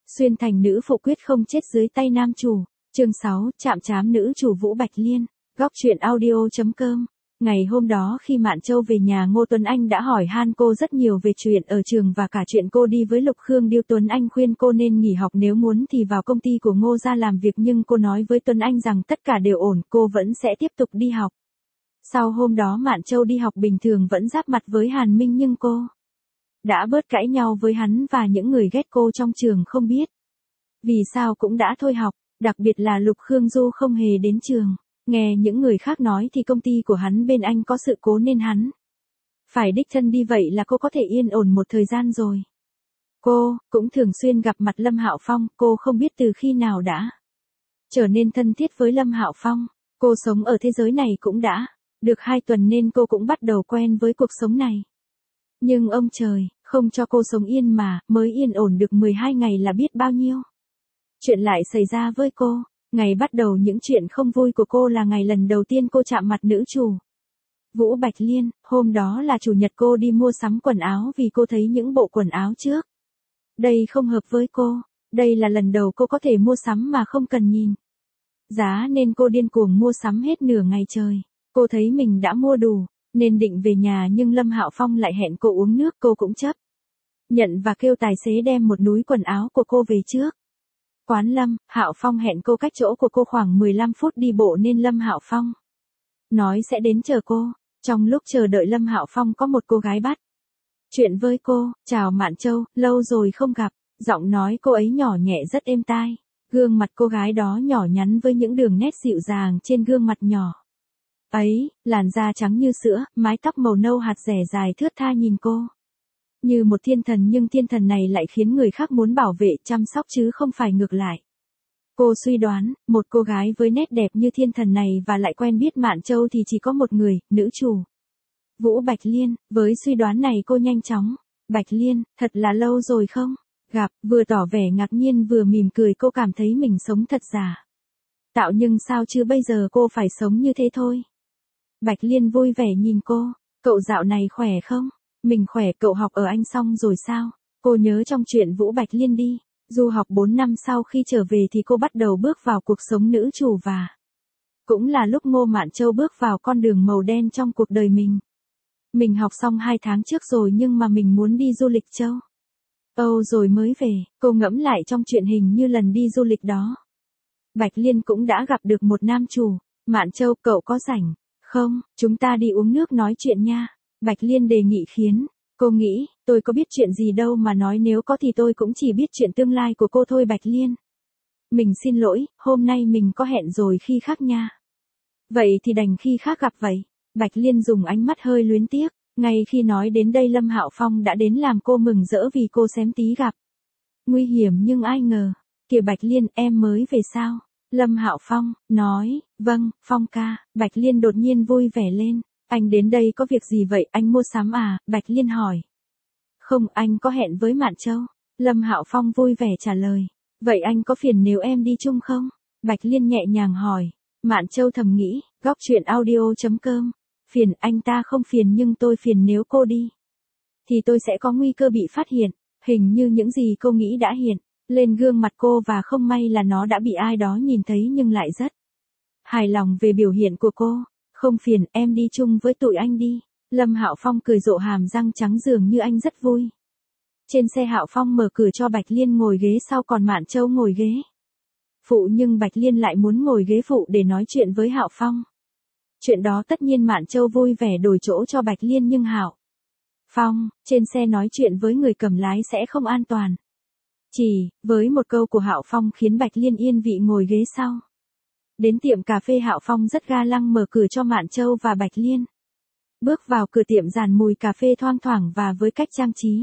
Xuyên thành nữ phụ quyết không chết dưới tay nam chủ. Chương 6, chạm trám nữ chủ Vũ Bạch Liên. Góc truyện audio.com. Ngày hôm đó khi Mạn Châu về nhà, Ngô Tuấn Anh đã hỏi han cô rất nhiều về chuyện ở trường và cả chuyện cô đi với Lục Khương Điêu. Tuấn Anh khuyên cô nên nghỉ học, nếu muốn thì vào công ty của Ngô gia làm việc, nhưng cô nói với Tuấn Anh rằng tất cả đều ổn, cô vẫn sẽ tiếp tục đi học. Sau hôm đó Mạn Châu đi học bình thường, vẫn giáp mặt với Hàn Minh, nhưng cô đã bớt cãi nhau với hắn, và những người ghét cô trong trường không biết vì sao cũng đã thôi học, đặc biệt là Lục Khương Du không hề đến trường. Nghe những người khác nói thì công ty của hắn bên Anh có sự cố nên hắn phải đích thân đi, vậy là cô có thể yên ổn một thời gian rồi. Cô cũng thường xuyên gặp mặt Lâm Hạo Phong, cô không biết từ khi nào đã trở nên thân thiết với Lâm Hạo Phong. Cô sống ở thế giới này cũng đã được 2 tuần nên cô cũng bắt đầu quen với cuộc sống này. Nhưng ông trời không cho cô sống yên mà, mới yên ổn được 12 ngày là biết bao nhiêu chuyện lại xảy ra với cô. Ngày bắt đầu những chuyện không vui của cô là ngày lần đầu tiên cô chạm mặt nữ chủ Vũ Bạch Liên. Hôm đó là chủ nhật, cô đi mua sắm quần áo vì cô thấy những bộ quần áo trước đây không hợp với cô. Đây là lần đầu cô có thể mua sắm mà không cần nhìn giá nên cô điên cuồng mua sắm hết nửa ngày trời. Cô thấy mình đã mua đủ nên định về nhà, nhưng Lâm Hạo Phong lại hẹn cô uống nước, cô cũng chấp nhận và kêu tài xế đem một núi quần áo của cô về trước quán. Lâm Hạo Phong hẹn cô cách chỗ của cô khoảng 15 phút đi bộ nên Lâm Hạo Phong nói sẽ đến chờ cô. Trong lúc chờ đợi, Lâm Hạo Phong có một cô gái bắt chuyện với cô. Chào Mạn Châu, lâu rồi không gặp. Giọng nói cô ấy nhỏ nhẹ rất êm tai. Gương mặt cô gái đó nhỏ nhắn với những đường nét dịu dàng trên gương mặt nhỏ ấy, làn da trắng như sữa, mái tóc màu nâu hạt rẻ dài thướt tha, nhìn cô như một thiên thần, nhưng thiên thần này lại khiến người khác muốn bảo vệ, chăm sóc chứ không phải ngược lại. Cô suy đoán, một cô gái với nét đẹp như thiên thần này và lại quen biết Mạn Châu thì chỉ có một người, nữ chủ Vũ Bạch Liên. Với suy đoán này cô nhanh chóng: Bạch Liên, thật là lâu rồi không gặp. Vừa tỏ vẻ ngạc nhiên vừa mỉm cười, cô cảm thấy mình sống thật giả tạo, nhưng sao chứ bây giờ cô phải sống như thế thôi. Bạch Liên vui vẻ nhìn cô. Cậu dạo này khỏe không? Mình khỏe. Cậu học ở Anh xong rồi sao? Cô nhớ trong chuyện Vũ Bạch Liên đi du học 4 năm, sau khi trở về thì cô bắt đầu bước vào cuộc sống nữ chủ, và cũng là lúc Ngô Mạn Châu bước vào con đường màu đen trong cuộc đời mình. Mình học xong 2 tháng trước rồi, nhưng mà mình muốn đi du lịch châu Âu rồi mới về. Cô ngẫm lại trong chuyện, hình như lần đi du lịch đó Bạch Liên cũng đã gặp được một nam chủ. Mạn Châu, cậu có rảnh không? Chúng ta đi uống nước nói chuyện nha. Bạch Liên đề nghị, khiến cô nghĩ, tôi có biết chuyện gì đâu mà nói, nếu có thì tôi cũng chỉ biết chuyện tương lai của cô thôi. Bạch Liên: mình xin lỗi, hôm nay mình có hẹn rồi, khi khác nha. Vậy thì đành khi khác gặp vậy. Bạch Liên dùng ánh mắt hơi luyến tiếc. Ngay khi nói đến đây, Lâm Hạo Phong đã đến làm cô mừng rỡ vì cô xém tí gặp nguy hiểm, nhưng ai ngờ. Kìa Bạch Liên, em mới về sao? Lâm Hạo Phong nói: vâng, Phong ca. Bạch Liên đột nhiên vui vẻ lên. Anh đến đây có việc gì vậy? Anh mua sắm à? Bạch Liên hỏi. Không, anh có hẹn với Mạn Châu. Lâm Hạo Phong vui vẻ trả lời. Vậy anh có phiền nếu em đi chung không? Bạch Liên nhẹ nhàng hỏi. Mạn Châu thầm nghĩ, góc truyện audio.com. Phiền, anh ta không phiền, nhưng tôi phiền, nếu cô đi thì tôi sẽ có nguy cơ bị phát hiện. Hình như những gì cô nghĩ đã hiện lên gương mặt cô, và không may là nó đã bị ai đó nhìn thấy, nhưng lại rất hài lòng về biểu hiện của cô. Không phiền, em đi chung với tụi anh đi. Lâm Hạo Phong cười rộ hàm răng trắng, dường như anh rất vui. Trên xe, Hạo Phong mở cửa cho Bạch Liên ngồi ghế sau, còn Mạn Châu ngồi ghế phụ, nhưng Bạch Liên lại muốn ngồi ghế phụ để nói chuyện với Hạo Phong. Chuyện đó tất nhiên Mạn Châu vui vẻ đổi chỗ cho Bạch Liên, nhưng Hạo Phong trên xe nói chuyện với người cầm lái sẽ không an toàn. Chỉ với một câu của Hạo Phong khiến Bạch Liên yên vị ngồi ghế sau. Đến tiệm cà phê, Hạo Phong rất ga lăng mở cửa cho Mạn Châu và Bạch Liên. Bước vào cửa tiệm, dàn mùi cà phê thoang thoảng và với cách trang trí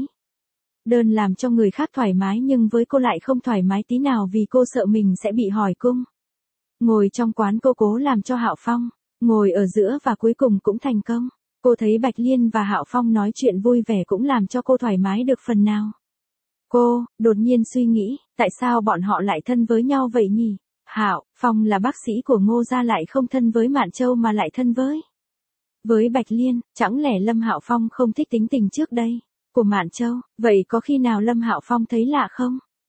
đơn làm cho người khác thoải mái, nhưng với cô lại không thoải mái tí nào, vì cô sợ mình sẽ bị hỏi cung. Ngồi trong quán, cô cố làm cho Hạo Phong ngồi ở giữa và cuối cùng cũng thành công. Cô thấy Bạch Liên và Hạo Phong nói chuyện vui vẻ cũng làm cho cô thoải mái được phần nào. Cô đột nhiên suy nghĩ, tại sao bọn họ lại thân với nhau vậy nhỉ? Hạo Phong là bác sĩ của Ngô gia, lại không thân với Mạn Châu mà lại thân với Bạch Liên. Chẳng lẽ Lâm Hạo Phong không thích tính tình trước đây của Mạn Châu? Vậy có khi nào Lâm Hạo Phong thấy lạ không?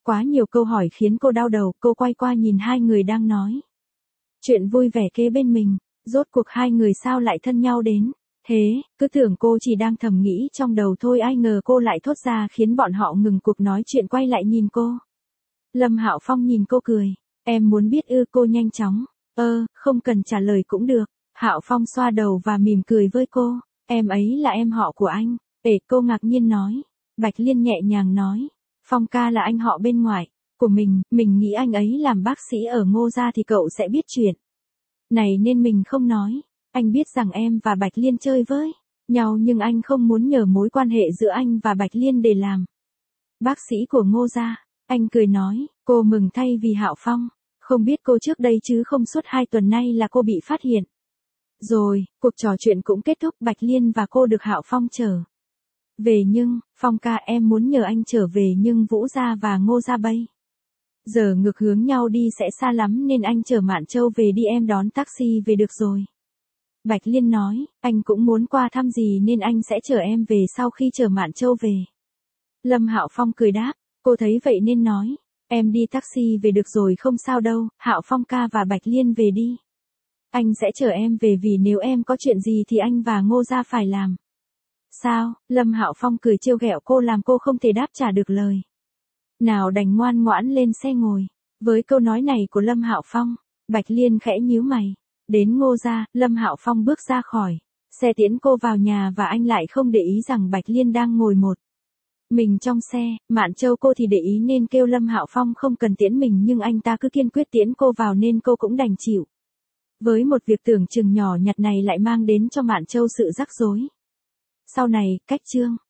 Quá nhiều câu hỏi khiến cô đau đầu, cô quay qua nhìn hai người đang nói chuyện vui vẻ kế bên mình, rốt cuộc hai người sao lại thân nhau đến thế, cứ tưởng cô chỉ đang thầm nghĩ trong đầu thôi, ai ngờ cô lại thốt ra khiến bọn họ ngừng cuộc nói chuyện quay lại nhìn cô. Lâm Hạo Phong nhìn cô cười, em muốn biết ư? Cô nhanh chóng, không cần trả lời cũng được. Hạo Phong xoa đầu và mỉm cười với cô, em ấy là em họ của anh. Cô ngạc nhiên nói. Bạch Liên nhẹ nhàng nói, Phong ca là anh họ bên ngoài của mình nghĩ anh ấy làm bác sĩ ở Ngô gia thì cậu sẽ biết chuyện này nên mình không nói. Anh biết rằng em và Bạch Liên chơi với nhau nhưng anh không muốn nhờ mối quan hệ giữa anh và Bạch Liên để làm bác sĩ của Ngô gia. Anh cười nói, cô mừng thay vì Hạo Phong, không biết cô trước đây chứ không suốt 2 tuần nay là cô bị phát hiện. Rồi, cuộc trò chuyện cũng kết thúc, Bạch Liên và cô được Hạo Phong chở về nhưng, Phong ca em muốn nhờ anh trở về nhưng Vũ gia và Ngô gia bây giờ ngược hướng nhau đi sẽ xa lắm nên anh chở Mạn Châu về đi, em đón taxi về được rồi. Bạch Liên nói, anh cũng muốn qua thăm gì nên anh sẽ chở em về sau khi chở Mạn Châu về. Lâm Hạo Phong cười đáp, cô thấy vậy nên nói, em đi taxi về được rồi không sao đâu, Hạo Phong ca và Bạch Liên về đi. Anh sẽ chở em về vì nếu em có chuyện gì thì anh và Ngô gia phải làm. Sao? Lâm Hạo Phong cười trêu ghẹo cô làm cô không thể đáp trả được lời nào, đành ngoan ngoãn lên xe ngồi. Với câu nói này của Lâm Hạo Phong, Bạch Liên khẽ nhíu mày. Đến Ngô gia, Lâm Hạo Phong bước ra khỏi xe tiễn cô vào nhà và anh lại không để ý rằng Bạch Liên đang ngồi một mình trong xe. Mạn Châu cô thì để ý nên kêu Lâm Hạo Phong không cần tiễn mình nhưng anh ta cứ kiên quyết tiễn cô vào nên cô cũng đành chịu. Với một việc tưởng chừng nhỏ nhặt này lại mang đến cho Mạn Châu sự rắc rối. Sau này, cách chương